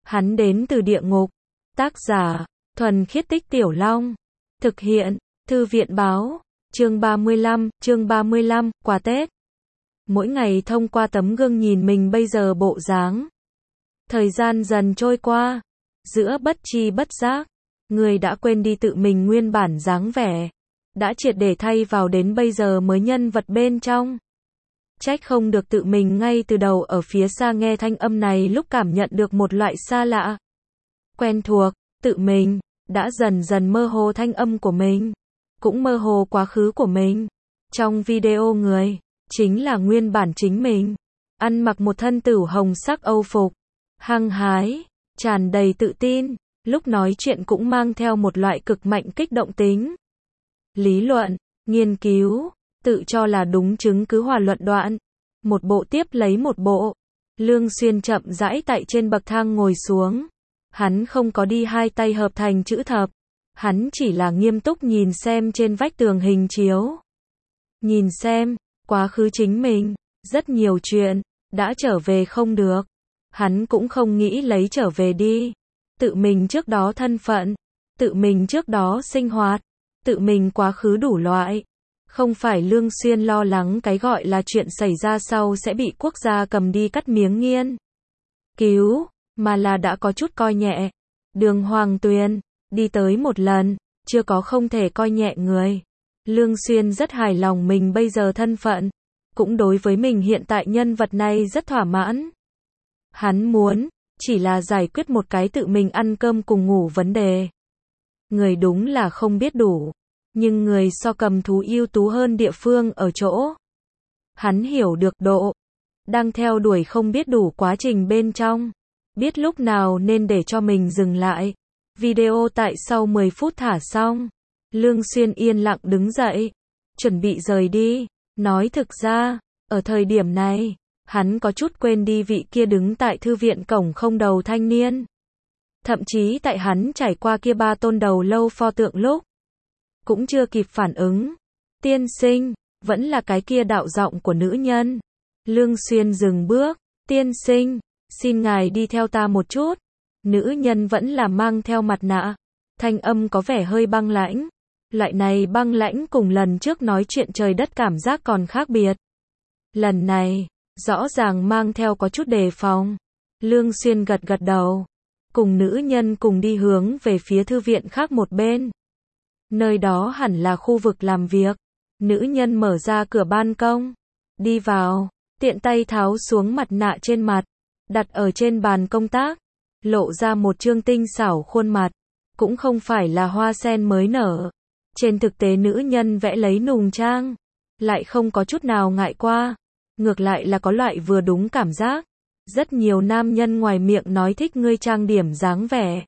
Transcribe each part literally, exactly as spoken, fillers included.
Hắn đến từ địa ngục. Tác giả, Thuần Khiết Tích Tiểu Long. Thực hiện, Thư viện báo. Chương ba mươi lăm, chương ba mươi lăm, quà Tết. Mỗi ngày thông qua tấm gương nhìn mình bây giờ bộ dáng. Thời gian dần trôi qua. Giữa bất tri bất giác, người đã quên đi tự mình nguyên bản dáng vẻ. Đã triệt để thay vào đến bây giờ mới nhân vật bên trong. Trách không được tự mình ngay từ đầu ở phía xa nghe thanh âm này lúc cảm nhận được một loại xa lạ. Quen thuộc, tự mình, đã dần dần mơ hồ thanh âm của mình. Cũng mơ hồ quá khứ của mình. Trong video người, chính là nguyên bản chính mình. Ăn mặc một thân tửu hồng sắc âu phục. Hăng hái, tràn đầy tự tin, lúc nói chuyện cũng mang theo một loại cực mạnh kích động tính. Lý luận, nghiên cứu, tự cho là đúng chứng cứ hòa luận đoạn. Một bộ tiếp lấy một bộ. Lương Xuyên chậm rãi tại trên bậc thang ngồi xuống. Hắn không có đi hai tay hợp thành chữ thập. Hắn chỉ là nghiêm túc nhìn xem trên vách tường hình chiếu. Nhìn xem, quá khứ chính mình, rất nhiều chuyện, đã trở về không được. Hắn cũng không nghĩ lấy trở về đi. Tự mình trước đó thân phận, tự mình trước đó sinh hoạt, tự mình quá khứ đủ loại. Không phải Lương Xuyên lo lắng cái gọi là chuyện xảy ra sau sẽ bị quốc gia cầm đi cắt miếng nghiên cứu, mà là đã có chút coi nhẹ. Đường Hoàng Tuyền, đi tới một lần, chưa có không thể coi nhẹ người. Lương Xuyên rất hài lòng mình bây giờ thân phận, cũng đối với mình hiện tại nhân vật này rất thỏa mãn. Hắn muốn, chỉ là giải quyết một cái tự mình ăn cơm cùng ngủ vấn đề. Người đúng là không biết đủ, nhưng người so cầm thú ưu tú hơn địa phương ở chỗ. Hắn hiểu được độ, đang theo đuổi không biết đủ quá trình bên trong. Biết lúc nào nên để cho mình dừng lại. Video tại sau mười phút thả xong. Lương Xuyên yên lặng đứng dậy. Chuẩn bị rời đi. Nói thực ra, ở thời điểm này, hắn có chút quên đi vị kia đứng tại thư viện cổng không đầu thanh niên. Thậm chí tại hắn trải qua kia ba tôn đầu lâu pho tượng lúc. Cũng chưa kịp phản ứng. Tiên sinh, vẫn là cái kia đạo giọng của nữ nhân. Lương Xuyên dừng bước. Tiên sinh, xin ngài đi theo ta một chút. Nữ nhân vẫn là mang theo mặt nạ. Thanh âm có vẻ hơi băng lãnh. Loại này băng lãnh cùng lần trước nói chuyện trời đất cảm giác còn khác biệt. Lần này, rõ ràng mang theo có chút đề phòng. Lương Xuyên gật gật đầu. Cùng nữ nhân cùng đi hướng về phía thư viện khác một bên. Nơi đó hẳn là khu vực làm việc. Nữ nhân mở ra cửa ban công. Đi vào, tiện tay tháo xuống mặt nạ trên mặt. Đặt ở trên bàn công tác. Lộ ra một trương tinh xảo khuôn mặt. Cũng không phải là hoa sen mới nở. Trên thực tế nữ nhân vẽ lấy nùng trang. Lại không có chút nào ngại qua. Ngược lại là có loại vừa đúng cảm giác. Rất nhiều nam nhân ngoài miệng nói thích ngươi trang điểm dáng vẻ.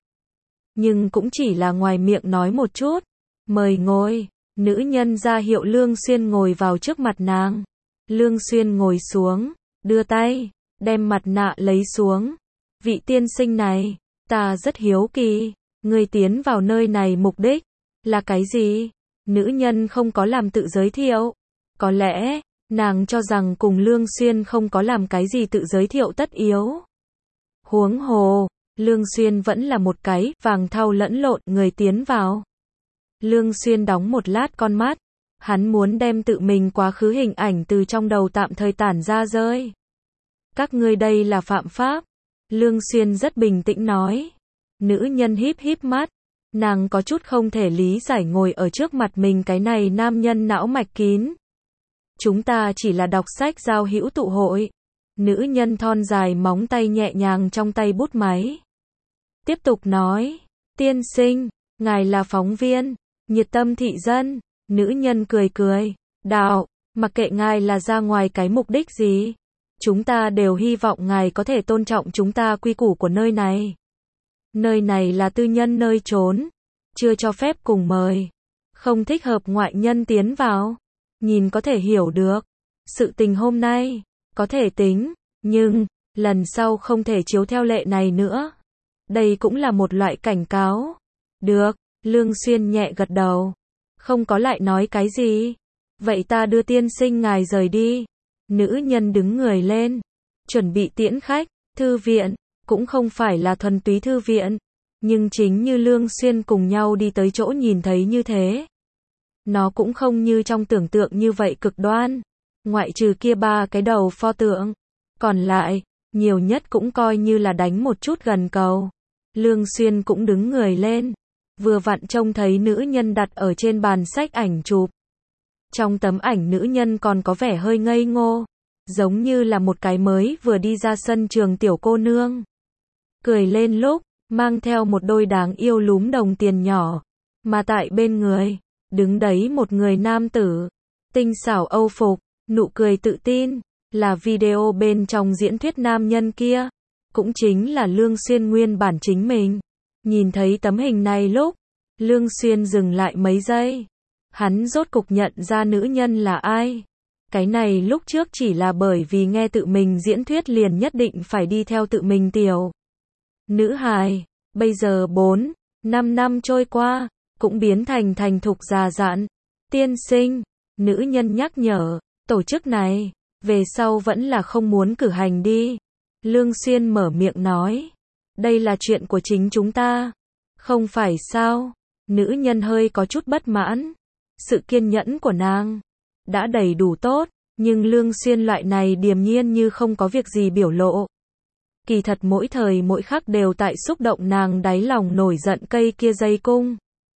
Nhưng cũng chỉ là ngoài miệng nói một chút. Mời ngồi. Nữ nhân ra hiệu Lương Xuyên ngồi vào trước mặt nàng. Lương Xuyên ngồi xuống. Đưa tay. Đem mặt nạ lấy xuống. Vị tiên sinh này. Ta rất hiếu kỳ. Ngươi tiến vào nơi này mục đích. Là cái gì? Nữ nhân không có làm tự giới thiệu. Có lẽ, nàng cho rằng cùng Lương Xuyên không có làm cái gì tự giới thiệu tất yếu. Huống hồ, Lương Xuyên vẫn là một cái vàng thau lẫn lộn người tiến vào. Lương Xuyên đóng một lát con mắt. Hắn muốn đem tự mình quá khứ hình ảnh từ trong đầu tạm thời tản ra rơi. Các ngươi đây là phạm pháp. Lương Xuyên rất bình tĩnh nói. Nữ nhân híp híp mắt. Nàng có chút không thể lý giải ngồi ở trước mặt mình cái này nam nhân não mạch kín. Chúng ta chỉ là đọc sách giao hữu tụ hội. Nữ nhân thon dài móng tay nhẹ nhàng trong tay bút máy. Tiếp tục nói. Tiên sinh, ngài là phóng viên, nhiệt tâm thị dân. Nữ nhân cười cười. Đạo, mặc kệ ngài là ra ngoài cái mục đích gì. Chúng ta đều hy vọng ngài có thể tôn trọng chúng ta quy củ của nơi này. Nơi này là tư nhân nơi trốn. Chưa cho phép cùng mời. Không thích hợp ngoại nhân tiến vào. Nhìn có thể hiểu được. Sự tình hôm nay, có thể tính. Nhưng, lần sau không thể chiếu theo lệ này nữa. Đây cũng là một loại cảnh cáo. Được, Lương Xuyên nhẹ gật đầu. Không có lại nói cái gì. Vậy ta đưa tiên sinh ngài rời đi. Nữ nhân đứng người lên. Chuẩn bị tiễn khách. Thư viện. cũng không phải là thuần túy thư viện, nhưng chính như Lương Xuyên cùng nhau đi tới chỗ nhìn thấy như thế. Nó cũng không như trong tưởng tượng như vậy cực đoan, ngoại trừ kia ba cái đầu pho tượng, còn lại, nhiều nhất cũng coi như là đánh một chút gần cầu. Lương Xuyên cũng đứng người lên, vừa vặn trông thấy nữ nhân đặt ở trên bàn sách ảnh chụp. Trong tấm ảnh nữ nhân còn có vẻ hơi ngây ngô, giống như là một cái mới vừa đi ra sân trường tiểu cô nương. Cười lên lúc, mang theo một đôi đáng yêu lúm đồng tiền nhỏ, mà tại bên người, đứng đấy một người nam tử, tinh xảo âu phục, nụ cười tự tin, là video bên trong diễn thuyết nam nhân kia, cũng chính là Lương Xuyên nguyên bản chính mình. Nhìn thấy tấm hình này lúc, Lương Xuyên dừng lại mấy giây. Hắn rốt cục nhận ra nữ nhân là ai. Cái này lúc trước chỉ là bởi vì nghe tự mình diễn thuyết liền nhất định phải đi theo tự mình tiểu nữ hài, bây giờ bốn, năm năm trôi qua, cũng biến thành thành thục già dặn. Tiên sinh, nữ nhân nhắc nhở, tổ chức này, về sau vẫn là không muốn cử hành đi. Lương Xuyên mở miệng nói, đây là chuyện của chính chúng ta, không phải sao? Nữ nhân hơi có chút bất mãn. Sự kiên nhẫn của nàng đã đầy đủ tốt, nhưng Lương Xuyên loại này điềm nhiên như không có việc gì biểu lộ. Kỳ thật mỗi thời mỗi khắc đều tại xúc động nàng đáy lòng nổi giận cây kia dây cung.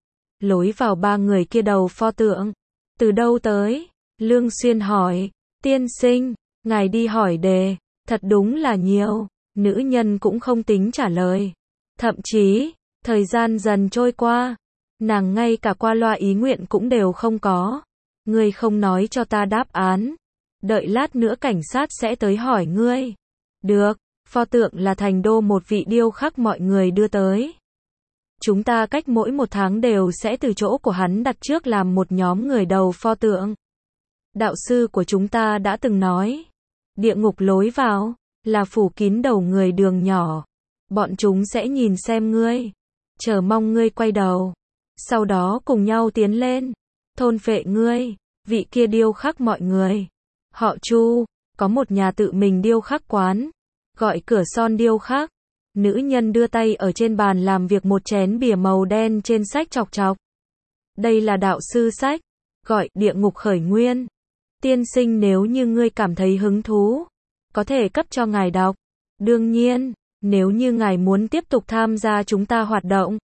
Lối vào ba người kia đầu pho tượng. Từ đâu tới? Lương Xuyên hỏi. Tiên sinh, ngài đi hỏi đề, thật đúng là nhiều. Nữ nhân cũng không tính trả lời. Thậm chí, thời gian dần trôi qua, nàng ngay cả qua loa ý nguyện cũng đều không có. Ngươi không nói cho ta đáp án, đợi lát nữa cảnh sát sẽ tới hỏi ngươi. Được, pho tượng là thành đô một vị điêu khắc mọi người đưa tới. Chúng ta cách mỗi một tháng đều sẽ từ chỗ của hắn đặt trước làm một nhóm người đầu pho tượng. Đạo sư của chúng ta đã từng nói, địa ngục lối vào là phủ kín đầu người đường nhỏ. Bọn chúng sẽ nhìn xem ngươi, chờ mong ngươi quay đầu, sau đó cùng nhau tiến lên, thôn phệ ngươi. Vị kia điêu khắc mọi người, họ Chu, có một nhà tự mình điêu khắc quán, gọi Cửa Son điêu khắc. Nữ nhân đưa tay ở trên bàn làm việc một chén bìa màu đen trên sách chọc chọc. Đây là đạo sư sách, gọi Địa ngục khởi nguyên. Tiên sinh, nếu như ngươi cảm thấy hứng thú, có thể cấp cho ngài đọc. Đương nhiên, nếu như ngài muốn tiếp tục tham gia chúng ta hoạt động,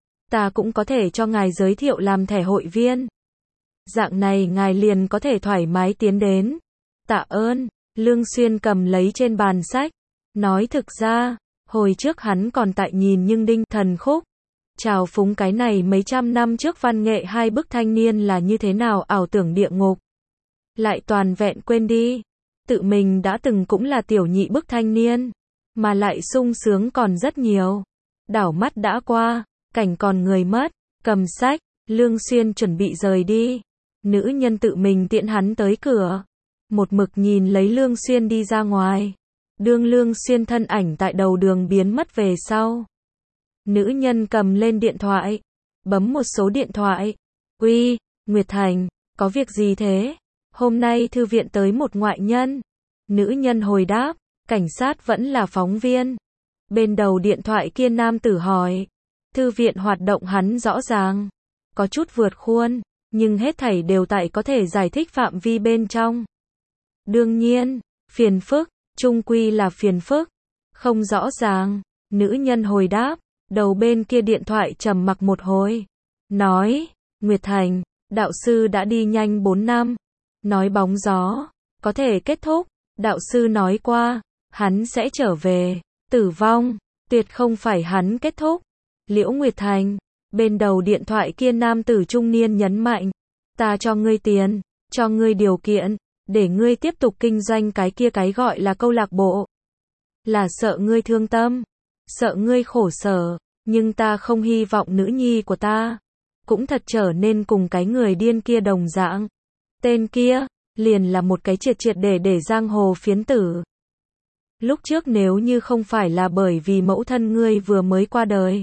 ta cũng có thể cho ngài giới thiệu làm thẻ hội viên. Dạng này ngài liền có thể thoải mái tiến đến. Tạ ơn. Lương Xuyên cầm lấy trên bàn sách, nói thực ra, hồi trước hắn còn tại nhìn nhưng đinh thần khúc. Chào phúng cái này mấy trăm năm trước văn nghệ hai bức thanh niên là như thế nào ảo tưởng địa ngục. Lại toàn vẹn quên đi. Tự mình đã từng cũng là tiểu nhị bức thanh niên, mà lại sung sướng còn rất nhiều. Đảo mắt đã qua, cảnh còn người mất, cầm sách, Lương Xuyên chuẩn bị rời đi. Nữ nhân tự mình tiễn hắn tới cửa, một mực nhìn lấy Lương Xuyên đi ra ngoài. Đương Lương Xuyên thân ảnh tại đầu đường biến mất về sau, nữ nhân cầm lên điện thoại, bấm một số điện thoại. Uy, Nguyệt Thành, có việc gì thế? Hôm nay thư viện tới một ngoại nhân. Nữ nhân hồi đáp, cảnh sát vẫn là phóng viên. Bên đầu điện thoại kia nam tử hỏi, thư viện hoạt động hắn rõ ràng, có chút vượt khuôn, nhưng hết thảy đều tại có thể giải thích phạm vi bên trong. Đương nhiên, phiền phức, chung quy là phiền phức, không rõ ràng. Nữ nhân hồi đáp, đầu bên kia điện thoại trầm mặc một hồi, nói, Nguyệt Thành, đạo sư đã đi nhanh bốn năm, nói bóng gió, có thể kết thúc, đạo sư nói qua, hắn sẽ trở về, tử vong, tuyệt không phải hắn kết thúc. Liễu Nguyệt Thành, bên đầu điện thoại kia nam tử trung niên nhấn mạnh, ta cho ngươi tiền, cho ngươi điều kiện, để ngươi tiếp tục kinh doanh cái kia cái gọi là câu lạc bộ. Là sợ ngươi thương tâm, sợ ngươi khổ sở, nhưng ta không hy vọng nữ nhi của ta cũng thật trở nên cùng cái người điên kia đồng dạng. Tên kia, liền là một cái triệt triệt để để giang hồ phiến tử. Lúc trước nếu như không phải là bởi vì mẫu thân ngươi vừa mới qua đời,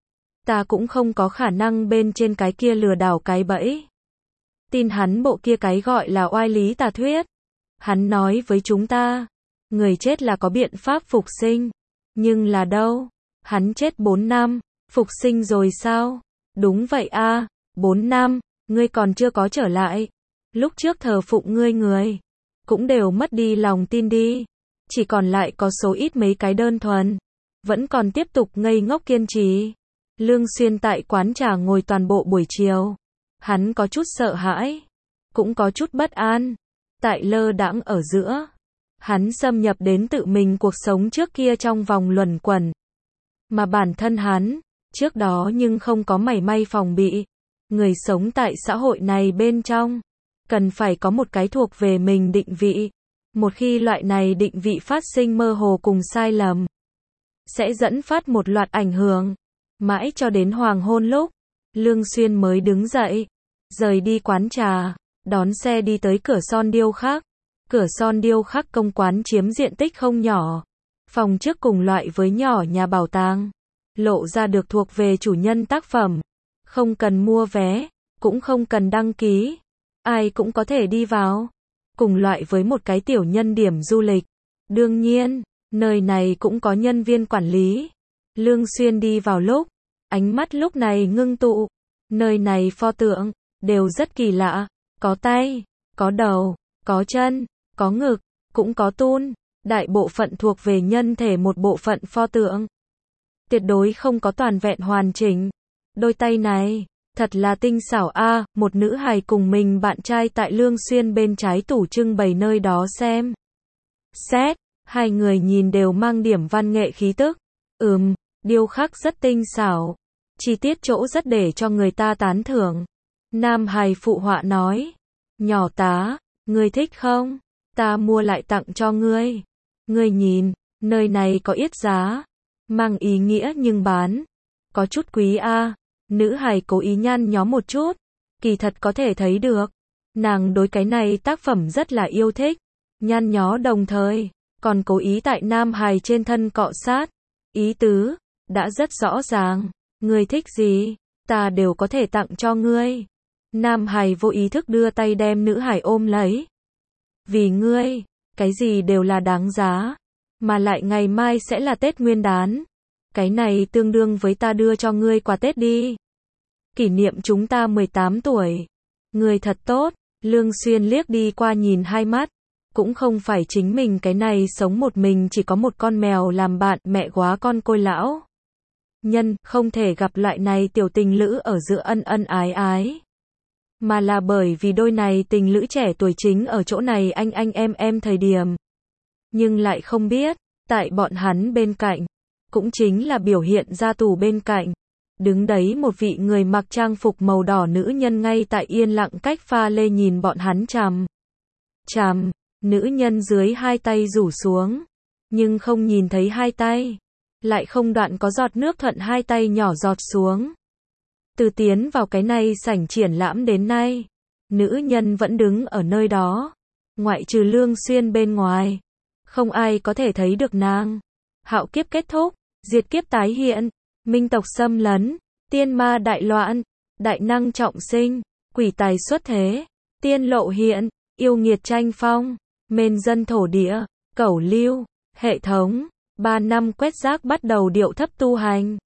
ta cũng không có khả năng bên trên cái kia lừa đảo cái bẫy. Tin hắn bộ kia cái gọi là oai lý tà thuyết. Hắn nói với chúng ta, người chết là có biện pháp phục sinh. Nhưng là đâu? Hắn chết bốn năm, phục sinh rồi sao? Đúng vậy a, bốn năm, ngươi còn chưa có trở lại. Lúc trước thờ phụng ngươi người, cũng đều mất đi lòng tin đi. Chỉ còn lại có số ít mấy cái đơn thuần, vẫn còn tiếp tục ngây ngốc kiên trì. Lương Xuyên tại quán trà ngồi toàn bộ buổi chiều. Hắn có chút sợ hãi, cũng có chút bất an. Tại lơ đãng ở giữa, hắn xâm nhập đến tự mình cuộc sống trước kia trong vòng luẩn quẩn. Mà bản thân hắn, trước đó nhưng không có mảy may phòng bị. Người sống tại xã hội này bên trong, cần phải có một cái thuộc về mình định vị. Một khi loại này định vị phát sinh mơ hồ cùng sai lầm, sẽ dẫn phát một loạt ảnh hưởng. Mãi cho đến hoàng hôn lúc, Lương Xuyên mới đứng dậy, rời đi quán trà, đón xe đi tới cửa son điêu khắc. Cửa son điêu khắc công quán chiếm diện tích không nhỏ. Phòng trước cùng loại với nhỏ nhà bảo tàng, lộ ra được thuộc về chủ nhân tác phẩm. Không cần mua vé, cũng không cần đăng ký, ai cũng có thể đi vào. Cùng loại với một cái tiểu nhân điểm du lịch. Đương nhiên, nơi này cũng có nhân viên quản lý. Lương Xuyên đi vào lúc, ánh mắt lúc này ngưng tụ. Nơi này pho tượng, đều rất kỳ lạ. Có tay, có đầu, có chân, có ngực, cũng có tun. Đại bộ phận thuộc về nhân thể một bộ phận pho tượng. Tuyệt đối không có toàn vẹn hoàn chỉnh. Đôi tay này, thật là tinh xảo a. Một nữ hài cùng mình bạn trai tại Lương Xuyên bên trái tủ trưng bày nơi đó xem. Xét, hai người nhìn đều mang điểm văn nghệ khí tức. Ừm, điêu khắc rất tinh xảo. Chi tiết chỗ rất để cho người ta tán thưởng. Nam hài phụ họa nói. Nhỏ tá, ngươi thích không? Ta mua lại tặng cho ngươi. Ngươi nhìn, nơi này có yết giá. Mang ý nghĩa nhưng bán. Có chút quý a. Nữ hài cố ý nhăn nhó một chút. Kỳ thật có thể thấy được. Nàng đối cái này tác phẩm rất là yêu thích. Nhăn nhó đồng thời, còn cố ý tại nam hài trên thân cọ sát. Ý tứ, đã rất rõ ràng. Ngươi thích gì, ta đều có thể tặng cho ngươi. Nam hài vô ý thức đưa tay đem nữ hài ôm lấy. Vì ngươi, cái gì đều là đáng giá. Mà lại ngày mai sẽ là Tết Nguyên đán. Cái này tương đương với ta đưa cho ngươi quà Tết đi. Kỷ niệm chúng ta mười tám tuổi. Ngươi thật tốt. Lương Xuyên liếc đi qua nhìn hai mắt. Cũng không phải chính mình cái này sống một mình chỉ có một con mèo làm bạn, mẹ quá con côi lão. Nhân, không thể gặp loại này tiểu tình lữ ở giữa ân ân ái ái. Mà là bởi vì đôi này tình lữ trẻ tuổi chính ở chỗ này anh anh em em thời điểm. Nhưng lại không biết, tại bọn hắn bên cạnh, cũng chính là biểu hiện ra tù bên cạnh. Đứng đấy một vị người mặc trang phục màu đỏ nữ nhân ngay tại yên lặng cách pha lê nhìn bọn hắn chằm. Chằm, nữ nhân dưới hai tay rủ xuống, nhưng không nhìn thấy hai tay. Lại không đoạn có giọt nước thuận hai tay nhỏ giọt xuống. Từ tiến vào cái này sảnh triển lãm đến nay, nữ nhân vẫn đứng ở nơi đó. Ngoại trừ Lương Xuyên bên ngoài, không ai có thể thấy được nàng. Hạo kiếp kết thúc, diệt kiếp tái hiện, minh tộc xâm lấn, tiên ma đại loạn, đại năng trọng sinh, quỷ tài xuất thế, tiên lộ hiện, yêu nghiệt tranh phong, mền dân thổ địa, cẩu lưu, hệ thống. Ba năm quét rác bắt đầu điệu thấp tu hành.